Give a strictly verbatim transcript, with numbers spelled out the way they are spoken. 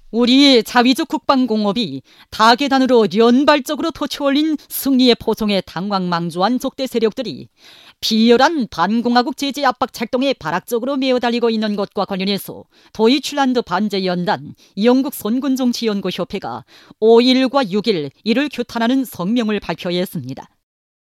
우리의 자위적 국방공업이 다계단으로 연발적으로 토치올린 승리의 포성에 당황망조한 적대 세력들이 비열한 반공화국 제재 압박 작동에 발악적으로 메어달리고 있는 것과 관련해서 도이чл란드 반제연단 영국 선군정치연구협회가 오일과 육일 이를 규탄하는 성명을 발표했습니다.